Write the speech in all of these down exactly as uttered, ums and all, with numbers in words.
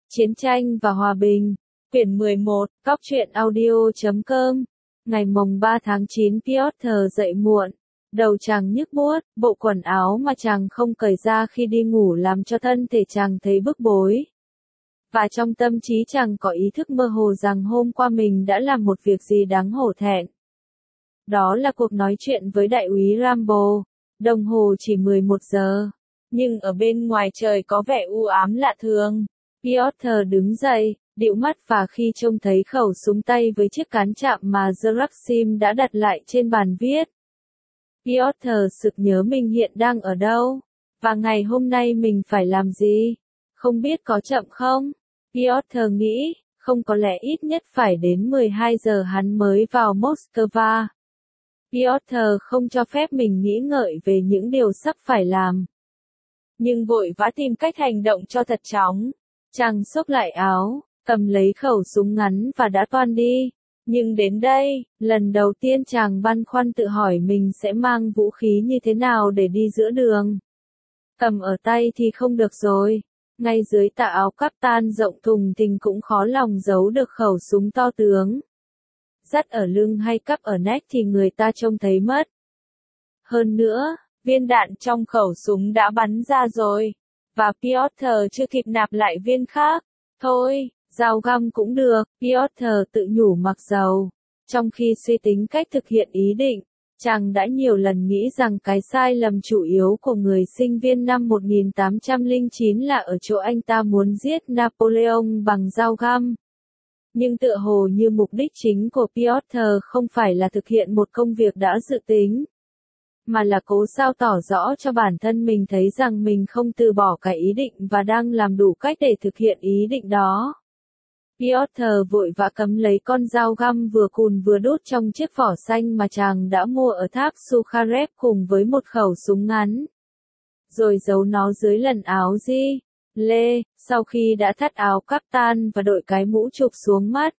Chiến tranh và hòa bình. Quyển mười một, Cóc truyện audio chấm com. Ngày mồng ba tháng chín Piotr dậy muộn. Đầu chàng nhức buốt, bộ quần áo mà chàng không cởi ra khi đi ngủ làm cho thân thể chàng thấy bức bối. Và trong tâm trí chàng có ý thức mơ hồ rằng hôm qua mình đã làm một việc gì đáng hổ thẹn. Đó là cuộc nói chuyện với đại úy Rambo. Đồng hồ chỉ mười một giờ. Nhưng ở bên ngoài trời có vẻ u ám lạ thường. Piotr đứng dậy, dịu mắt và khi trông thấy khẩu súng tay với chiếc cán chạm mà Gerasim đã đặt lại trên bàn viết. Piotr sực nhớ mình hiện đang ở đâu, và ngày hôm nay mình phải làm gì. Không biết có chậm không? Piotr nghĩ, không có lẽ ít nhất phải đến mười hai giờ hắn mới vào Moscow. Piotr không cho phép mình nghĩ ngợi về những điều sắp phải làm. Nhưng vội vã tìm cách hành động cho thật chóng. Chàng xốc lại áo, cầm lấy khẩu súng ngắn và đã toan đi. Nhưng đến đây, lần đầu tiên chàng băn khoăn tự hỏi mình sẽ mang vũ khí như thế nào để đi giữa đường. Cầm ở tay thì không được rồi. Ngay dưới tà áo captain rộng thùng thình cũng khó lòng giấu được khẩu súng to tướng. Dắt ở lưng hay cắp ở nách thì người ta trông thấy mất. Hơn nữa, viên đạn trong khẩu súng đã bắn ra rồi. Và Piotr chưa kịp nạp lại viên khác. Thôi, dao găm cũng được, Piotr tự nhủ mặc dầu. Trong khi suy tính cách thực hiện ý định, chàng đã nhiều lần nghĩ rằng cái sai lầm chủ yếu của người sinh viên năm một nghìn tám trăm lẻ chín là ở chỗ anh ta muốn giết Napoleon bằng dao găm. Nhưng tựa hồ như mục đích chính của Piotr không phải là thực hiện một công việc đã dự tính, mà là cố sao tỏ rõ cho bản thân mình thấy rằng mình không từ bỏ cái ý định và đang làm đủ cách để thực hiện ý định đó. Piotr vội vã cắm lấy con dao găm vừa cùn vừa đốt trong chiếc vỏ xanh mà chàng đã mua ở tháp Sukharev cùng với một khẩu súng ngắn. Rồi giấu nó dưới lần áo di lê, sau khi đã thắt áo captain và đội cái mũ chụp xuống mắt.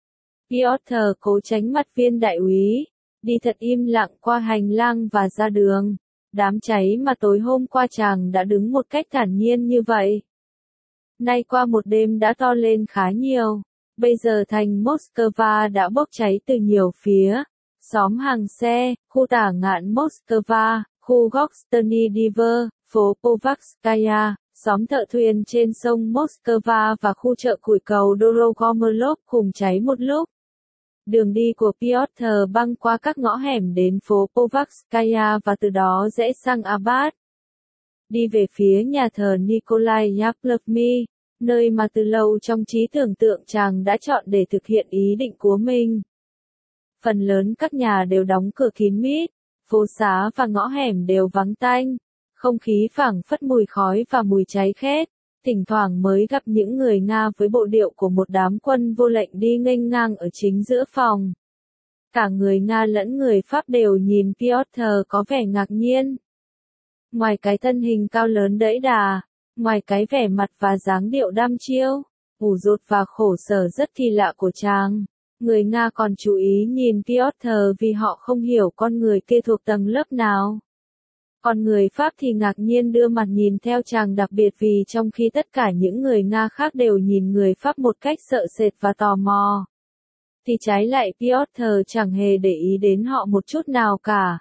Piotr cố tránh mặt viên đại úy. Đi thật im lặng qua hành lang và ra đường. Đám cháy mà tối hôm qua chàng đã đứng một cách thản nhiên như vậy. Nay qua một đêm đã to lên khá nhiều. Bây giờ thành Moscow đã bốc cháy từ nhiều phía. Xóm hàng xe, khu tả ngạn Moscow, khu Gostny Diver, phố Povakskaya, xóm thợ thuyền trên sông Moscow và khu chợ củi cầu Dorogomolov cùng cháy một lúc. Đường đi của Piotr băng qua các ngõ hẻm đến phố Povakskaya và từ đó rẽ sang Abad. Đi về phía nhà thờ Nikolai Yaplovny, nơi mà từ lâu trong trí tưởng tượng chàng đã chọn để thực hiện ý định của mình. Phần lớn các nhà đều đóng cửa kín mít, phố xá và ngõ hẻm đều vắng tanh, không khí phảng phất mùi khói và mùi cháy khét. Thỉnh thoảng mới gặp những người Nga với bộ điệu của một đám quân vô lệnh đi nghênh ngang ở chính giữa phòng. Cả người Nga lẫn người Pháp đều nhìn Piotr có vẻ ngạc nhiên. Ngoài cái thân hình cao lớn đẫy đà, ngoài cái vẻ mặt và dáng điệu đăm chiêu, ủ rột và khổ sở rất kỳ lạ của chàng, người Nga còn chú ý nhìn Piotr vì họ không hiểu con người kia thuộc tầng lớp nào. Còn người Pháp thì ngạc nhiên đưa mặt nhìn theo chàng đặc biệt vì trong khi tất cả những người Nga khác đều nhìn người Pháp một cách sợ sệt và tò mò, thì trái lại Piotr chẳng hề để ý đến họ một chút nào cả.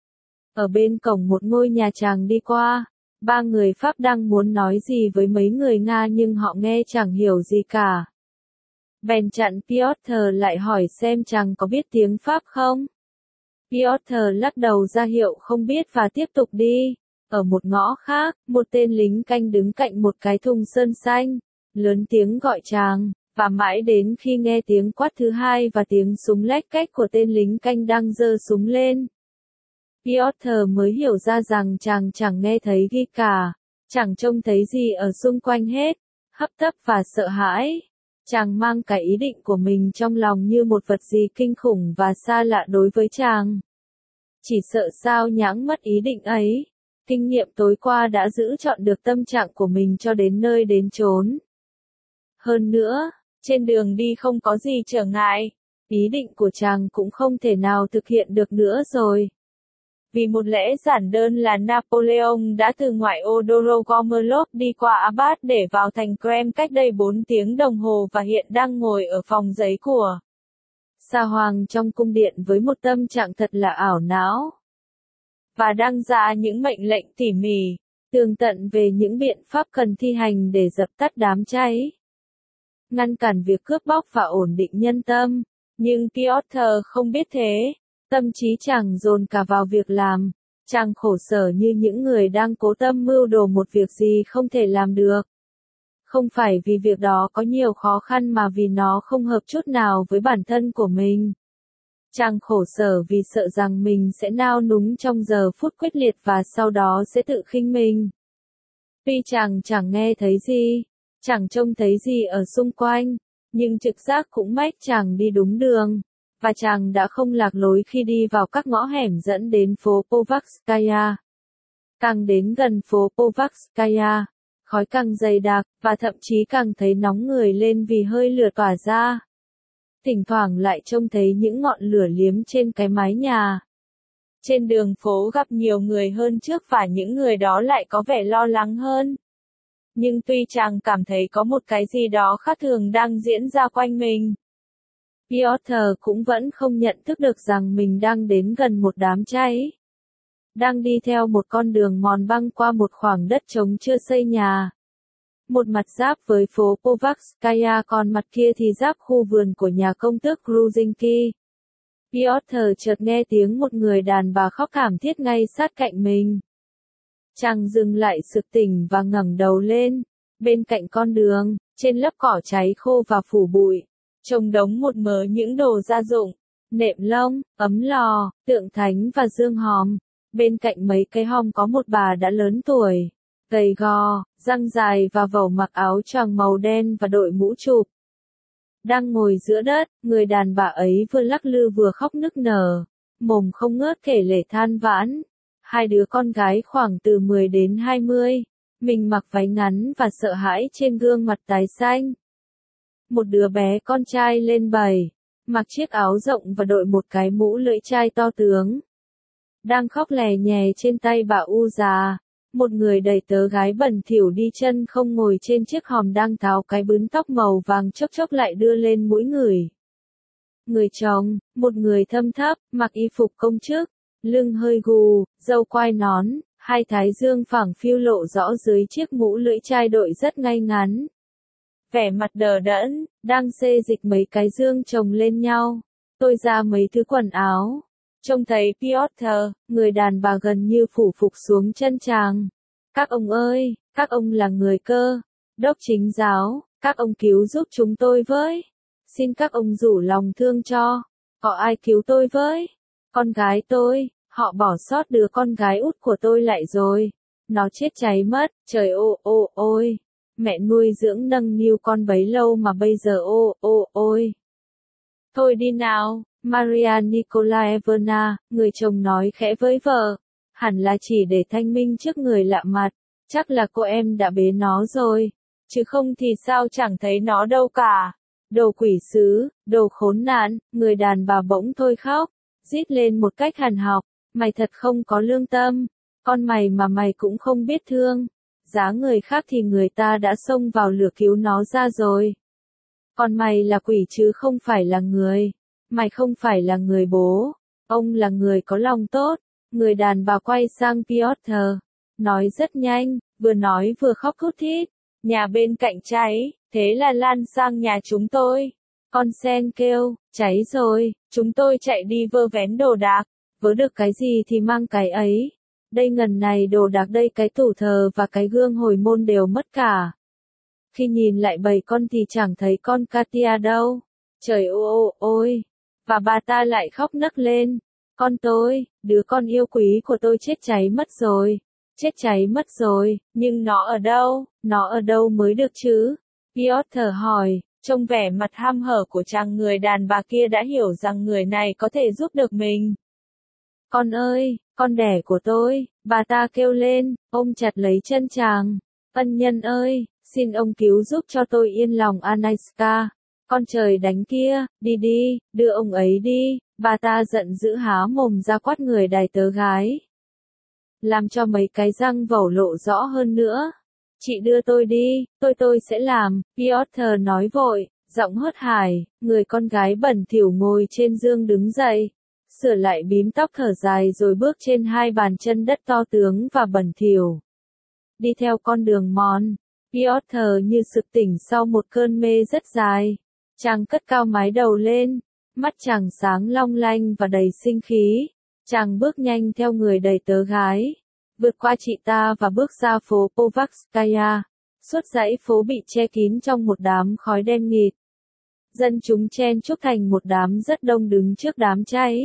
Ở bên cổng một ngôi nhà chàng đi qua, ba người Pháp đang muốn nói gì với mấy người Nga nhưng họ nghe chẳng hiểu gì cả. Bèn chặn Piotr lại hỏi xem chàng có biết tiếng Pháp không. Piotr lắc đầu ra hiệu không biết và tiếp tục đi. Ở một ngõ khác, một tên lính canh đứng cạnh một cái thùng sơn xanh, lớn tiếng gọi chàng, và mãi đến khi nghe tiếng quát thứ hai và tiếng súng lách cách của tên lính canh đang giơ súng lên, Piotr mới hiểu ra rằng chàng chẳng nghe thấy gì cả, chẳng trông thấy gì ở xung quanh hết, hấp tấp và sợ hãi. Chàng mang cái ý định của mình trong lòng như một vật gì kinh khủng và xa lạ đối với chàng. Chỉ sợ sao nhãng mất ý định ấy. Kinh nghiệm tối qua đã giữ chọn được tâm trạng của mình cho đến nơi đến chốn. Hơn nữa, trên đường đi không có gì trở ngại. Ý định của chàng cũng không thể nào thực hiện được nữa rồi. Vì một lẽ giản đơn là Napoleon đã từ ngoại ô Dorogomilov đi qua Abat để vào thành Krem cách đây bốn tiếng đồng hồ và hiện đang ngồi ở phòng giấy của Sa Hoàng trong cung điện với một tâm trạng thật là ảo não. Và đang ra những mệnh lệnh tỉ mỉ, tường tận về những biện pháp cần thi hành để dập tắt đám cháy, ngăn cản việc cướp bóc và ổn định nhân tâm. Nhưng Piotr không biết thế, tâm trí chàng dồn cả vào việc làm, chàng khổ sở như những người đang cố tâm mưu đồ một việc gì không thể làm được. Không phải vì việc đó có nhiều khó khăn mà vì nó không hợp chút nào với bản thân của mình. Chàng khổ sở vì sợ rằng mình sẽ nao núng trong giờ phút quyết liệt và sau đó sẽ tự khinh mình. Tuy chàng chẳng nghe thấy gì, chẳng trông thấy gì ở xung quanh, nhưng trực giác cũng mách chàng đi đúng đường, và chàng đã không lạc lối khi đi vào các ngõ hẻm dẫn đến phố Povakskaya. Càng đến gần phố Povakskaya, khói càng dày đặc, và thậm chí càng thấy nóng người lên vì hơi lửa tỏa ra. Thỉnh thoảng lại trông thấy những ngọn lửa liếm trên cái mái nhà. Trên đường phố gặp nhiều người hơn trước và những người đó lại có vẻ lo lắng hơn. Nhưng tuy chàng cảm thấy có một cái gì đó khác thường đang diễn ra quanh mình, Piotr cũng vẫn không nhận thức được rằng mình đang đến gần một đám cháy. Đang đi theo một con đường mòn băng qua một khoảng đất trống chưa xây nhà. Một mặt giáp với phố Povakskaya còn mặt kia thì giáp khu vườn của nhà công tước Gruzhinki. Piotr chợt nghe tiếng một người đàn bà khóc thảm thiết ngay sát cạnh mình. Chàng dừng lại sực tỉnh và ngẩng đầu lên. Bên cạnh con đường, trên lớp cỏ cháy khô và phủ bụi, trông đống một mớ những đồ gia dụng, nệm lông, ấm lò, tượng thánh và dương hòm. Bên cạnh mấy cái hòm có một bà đã lớn tuổi, gầy gò, răng dài và vẩu mặc áo choàng màu đen và đội mũ chụp. Đang ngồi giữa đất, người đàn bà ấy vừa lắc lư vừa khóc nức nở, mồm không ngớt kể lể than vãn. Hai đứa con gái khoảng từ mười đến hai mươi, mình mặc váy ngắn và sợ hãi trên gương mặt tái xanh. Một đứa bé con trai lên bảy, mặc chiếc áo rộng và đội một cái mũ lưỡi chai to tướng. Đang khóc lè nhè trên tay bà u già. Một người đầy tớ gái bẩn thỉu đi chân không ngồi trên chiếc hòm đang tháo cái bướm tóc màu vàng chốc chốc lại đưa lên mũi người. Người chồng, một người thâm thấp, mặc y phục công chức, lưng hơi gù, râu quai nón, hai thái dương phẳng phiu lộ rõ dưới chiếc mũ lưỡi chai đội rất ngay ngắn. Vẻ mặt đờ đẫn, đang xê dịch mấy cái dương chồng lên nhau, tôi ra mấy thứ quần áo. Trông thấy Piotr, người đàn bà gần như phủ phục xuống chân chàng. Các ông ơi, các ông là người cơ đốc chính giáo, các ông cứu giúp chúng tôi với. Xin các ông rủ lòng thương cho. Có ai cứu tôi với? Con gái tôi, họ bỏ sót đứa con gái út của tôi lại rồi. Nó chết cháy mất, trời ô ô ôi. Mẹ nuôi dưỡng nâng niu con bấy lâu mà bây giờ ô ô ôi. Thôi đi nào. Maria Nikolaevna, người chồng nói khẽ với vợ, hẳn là chỉ để thanh minh trước người lạ mặt, chắc là cô em đã bế nó rồi, chứ không thì sao chẳng thấy nó đâu cả. Đồ quỷ sứ, đồ khốn nạn, người đàn bà bỗng thôi khóc, rít lên một cách hằn học, mày thật không có lương tâm, con mày mà mày cũng không biết thương, giá người khác thì người ta đã xông vào lửa cứu nó ra rồi. Còn mày là quỷ chứ không phải là người. Mày không phải là người bố, ông là người có lòng tốt. Người đàn bà quay sang Piotr, nói rất nhanh, vừa nói vừa khóc thút thít. Nhà bên cạnh cháy, thế là lan sang nhà chúng tôi. Con sen kêu, cháy rồi, chúng tôi chạy đi vơ vén đồ đạc, vớ được cái gì thì mang cái ấy. Đây ngần này đồ đạc đây cái tủ thờ và cái gương hồi môn đều mất cả. Khi nhìn lại bầy con thì chẳng thấy con Katia đâu. Trời ô ô ôi. Và bà ta lại khóc nấc lên. Con tôi, đứa con yêu quý của tôi chết cháy mất rồi. Chết cháy mất rồi, nhưng nó ở đâu, nó ở đâu mới được chứ? Piotr hỏi, trông vẻ mặt ham hở của chàng người đàn bà kia đã hiểu rằng người này có thể giúp được mình. Con ơi, con đẻ của tôi, bà ta kêu lên, ôm chặt lấy chân chàng. Ân nhân ơi, xin ông cứu giúp cho tôi yên lòng Anaiska. con trời đánh kia, đi đi, đưa ông ấy đi, bà ta giận dữ há mồm ra quát người đày tớ gái. Làm cho mấy cái răng vẩu lộ rõ hơn nữa. Chị đưa tôi đi, tôi tôi sẽ làm, Piotr nói vội, giọng hớt hải, người con gái bẩn thỉu ngồi trên giường đứng dậy, sửa lại bím tóc thở dài rồi bước trên hai bàn chân đất to tướng và bẩn thỉu. Đi theo con đường mòn, Piotr như sực tỉnh sau một cơn mê rất dài. Chàng cất cao mái đầu lên, mắt chàng sáng long lanh và đầy sinh khí. Chàng bước nhanh theo người đầy tớ gái, vượt qua chị ta và bước ra phố Povakskaya. Suốt dãy phố bị che kín trong một đám khói đen nghịt. Dân chúng chen chúc thành một đám rất đông đứng trước đám cháy.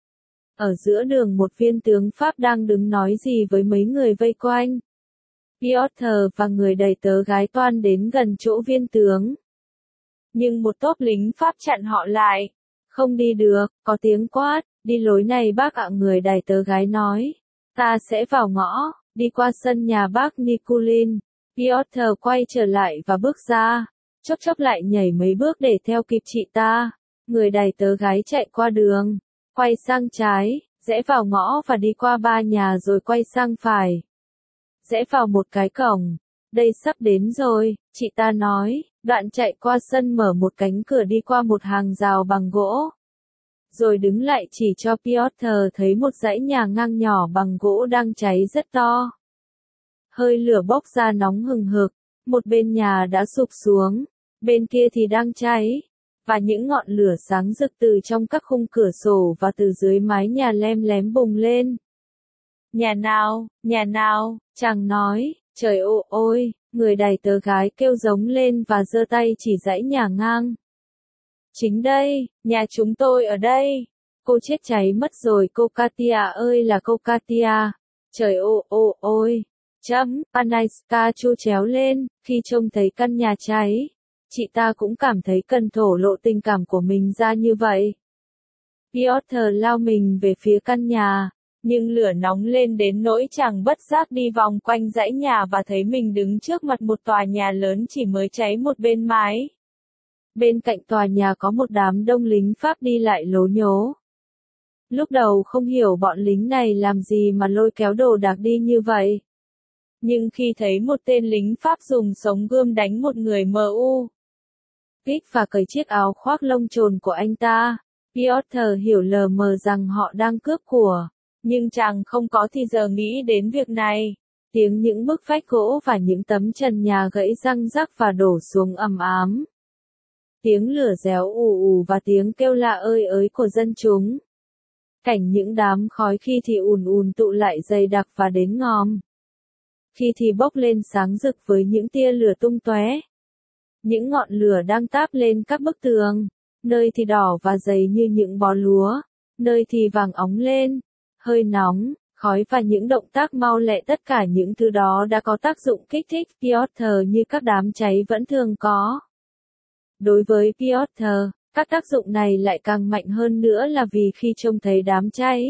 Ở giữa đường một viên tướng Pháp đang đứng nói gì với mấy người vây quanh. Piotr và người đầy tớ gái toan đến gần chỗ viên tướng. Nhưng một tốp lính Pháp chặn họ lại. Không đi được, có tiếng quát, đi lối này bác ạ, người đầy tớ gái nói. Ta sẽ vào ngõ, đi qua sân nhà bác Nikulin. Piotr quay trở lại và bước ra, chốc chốc lại nhảy mấy bước để theo kịp chị ta. Người đầy tớ gái chạy qua đường, quay sang trái, rẽ vào ngõ và đi qua ba nhà rồi quay sang phải. Rẽ vào một cái cổng, đây sắp đến rồi, chị ta nói, đoạn chạy qua sân mở một cánh cửa đi qua một hàng rào bằng gỗ. Rồi đứng lại chỉ cho Piotr thấy một dãy nhà ngang nhỏ bằng gỗ đang cháy rất to. Hơi lửa bốc ra nóng hừng hực, một bên nhà đã sụp xuống, bên kia thì đang cháy, và những ngọn lửa sáng rực từ trong các khung cửa sổ và từ dưới mái nhà lem lém bùng lên. Nhà nào, nhà nào, chàng nói, trời ơi ôi, người đầy tớ gái kêu giống lên và giơ tay chỉ dãy nhà ngang. Chính đây, nhà chúng tôi ở đây. Cô chết cháy mất rồi cô Katia ơi là cô Katia. Trời ơi ôi ôi. Chấm, Panayska chu chéo lên, khi trông thấy căn nhà cháy. Chị ta cũng cảm thấy cần thổ lộ tình cảm của mình ra như vậy. Piotr lao mình về phía căn nhà, nhưng lửa nóng lên đến nỗi chàng bất giác đi vòng quanh dãy nhà và thấy mình đứng trước mặt một tòa nhà lớn chỉ mới cháy một bên mái. Bên cạnh tòa nhà có một đám đông lính Pháp đi lại lố nhố. Lúc đầu không hiểu bọn lính này làm gì mà lôi kéo đồ đạc đi như vậy. Nhưng khi thấy một tên lính Pháp dùng sống gươm đánh một người em u kích và cởi chiếc áo khoác lông trồn của anh ta, Piotr hiểu lờ mờ rằng họ đang cướp của. Nhưng chàng không có thì giờ nghĩ đến việc này. Tiếng những bức vách gỗ và những tấm trần nhà gãy răng rắc và đổ xuống ầm ám. Tiếng lửa réo ù ù và tiếng kêu la ơi ới của dân chúng. Cảnh những đám khói khi thì ùn ùn tụ lại dày đặc và đến ngòm. Khi thì bốc lên sáng rực với những tia lửa tung tóe. Những ngọn lửa đang táp lên các bức tường, nơi thì đỏ và dày như những bó lúa, nơi thì vàng óng lên, hơi nóng, khói và những động tác mau lẹ, tất cả những thứ đó đã có tác dụng kích thích Piotr như các đám cháy vẫn thường có. Đối với Piotr, các tác dụng này lại càng mạnh hơn nữa là vì khi trông thấy đám cháy,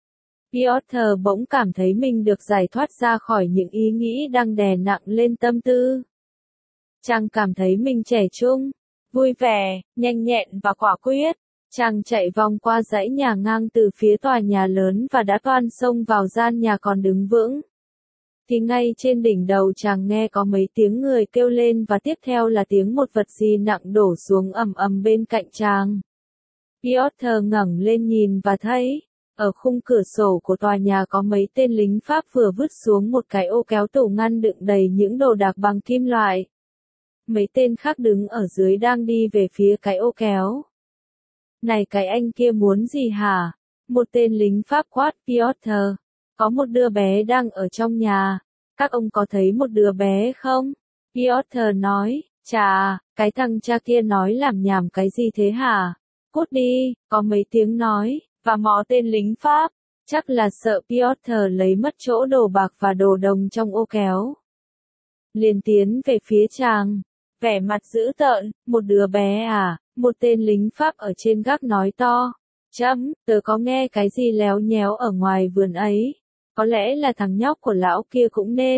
Piotr bỗng cảm thấy mình được giải thoát ra khỏi những ý nghĩ đang đè nặng lên tâm tư. Chàng cảm thấy mình trẻ trung, vui vẻ, nhanh nhẹn và quả quyết. Chàng chạy vòng qua dãy nhà ngang từ phía tòa nhà lớn và đã toan xông vào gian nhà còn đứng vững. Thì ngay trên đỉnh đầu chàng nghe có mấy tiếng người kêu lên và tiếp theo là tiếng một vật gì nặng đổ xuống ầm ầm bên cạnh chàng. Piotr ngẩng lên nhìn và thấy, ở khung cửa sổ của tòa nhà có mấy tên lính Pháp vừa vứt xuống một cái ô kéo tủ ngăn đựng đầy những đồ đạc bằng kim loại. Mấy tên khác đứng ở dưới đang đi về phía cái ô kéo. Này cái anh kia muốn gì hả? Một tên lính Pháp quát Piotr. Có một đứa bé đang ở trong nhà. Các ông có thấy một đứa bé không? Piotr nói, chà, cái thằng cha kia nói làm nhảm cái gì thế hả? Cút đi, có mấy tiếng nói, và mò tên lính Pháp. Chắc là sợ Piotr lấy mất chỗ đồ bạc và đồ đồng trong ô kéo. Liền tiến về phía chàng. Vẻ mặt dữ tợn, một đứa bé à? Một tên lính Pháp ở trên gác nói to. Chấm, tớ có nghe cái gì léo nhéo ở ngoài vườn ấy. Có lẽ là thằng nhóc của lão kia cũng nên.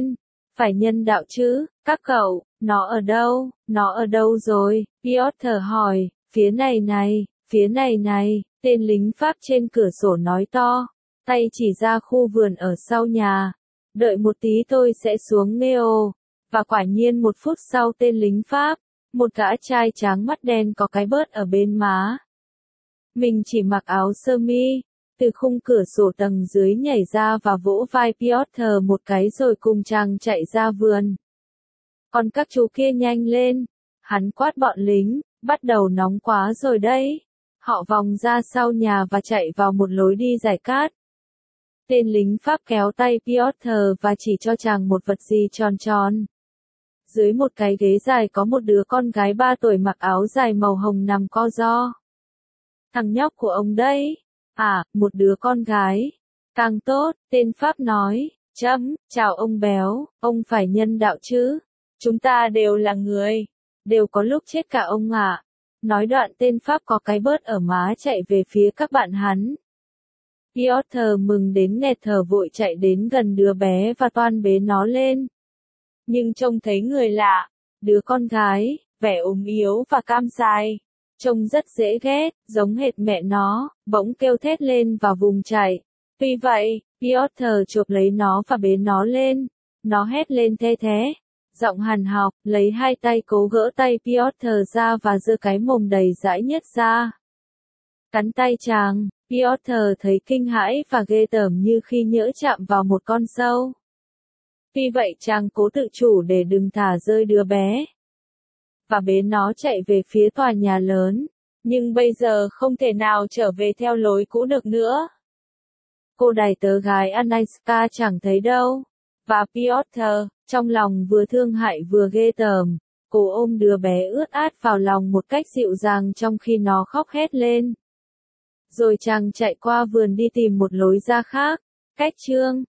Phải nhân đạo chứ, các cậu, nó ở đâu, nó ở đâu rồi, Piotr hỏi, phía này này, phía này này, tên lính Pháp trên cửa sổ nói to, tay chỉ ra khu vườn ở sau nhà, đợi một tí tôi sẽ xuống Neo, và quả nhiên một phút sau tên lính Pháp, một gã trai tráng mắt đen có cái bớt ở bên má. Mình chỉ mặc áo sơ mi, từ khung cửa sổ tầng dưới nhảy ra và vỗ vai Piotr một cái rồi cùng chàng chạy ra vườn. Còn các chú kia nhanh lên, hắn quát bọn lính, bắt đầu nóng quá rồi đấy. Họ vòng ra sau nhà và chạy vào một lối đi giải cát. Tên lính Pháp kéo tay Piotr và chỉ cho chàng một vật gì tròn tròn. Dưới một cái ghế dài có một đứa con gái ba tuổi mặc áo dài màu hồng nằm co ro. Thằng nhóc của ông đấy. À, một đứa con gái. Càng tốt, tên Pháp nói. Chấm, chào ông béo, ông phải nhân đạo chứ. Chúng ta đều là người. Đều có lúc chết cả ông ạ. À. Nói đoạn tên Pháp có cái bớt ở má chạy về phía các bạn hắn. Piotr mừng đến nghẹt thở vội chạy đến gần đứa bé và toan bế nó lên. Nhưng trông thấy người lạ, đứa con gái, vẻ ốm yếu và cam dài, trông rất dễ ghét, giống hệt mẹ nó, bỗng kêu thét lên và vùng chạy. Tuy vậy, Piotr chụp lấy nó và bế nó lên, nó hét lên the thé, giọng hằn học, lấy hai tay cố gỡ tay Piotr ra và giơ cái mồm đầy dãi nhất ra. Cắn tay chàng, Piotr thấy kinh hãi và ghê tởm như khi nhỡ chạm vào một con sâu. Tuy vậy chàng cố tự chủ để đừng thả rơi đứa bé. Và bế nó chạy về phía tòa nhà lớn. Nhưng bây giờ không thể nào trở về theo lối cũ được nữa. Cô đài tớ gái Anaiska chẳng thấy đâu. Và Piotr, trong lòng vừa thương hại vừa ghê tởm, cô ôm đứa bé ướt át vào lòng một cách dịu dàng trong khi nó khóc hét lên. Rồi chàng chạy qua vườn đi tìm một lối ra khác. Cách chương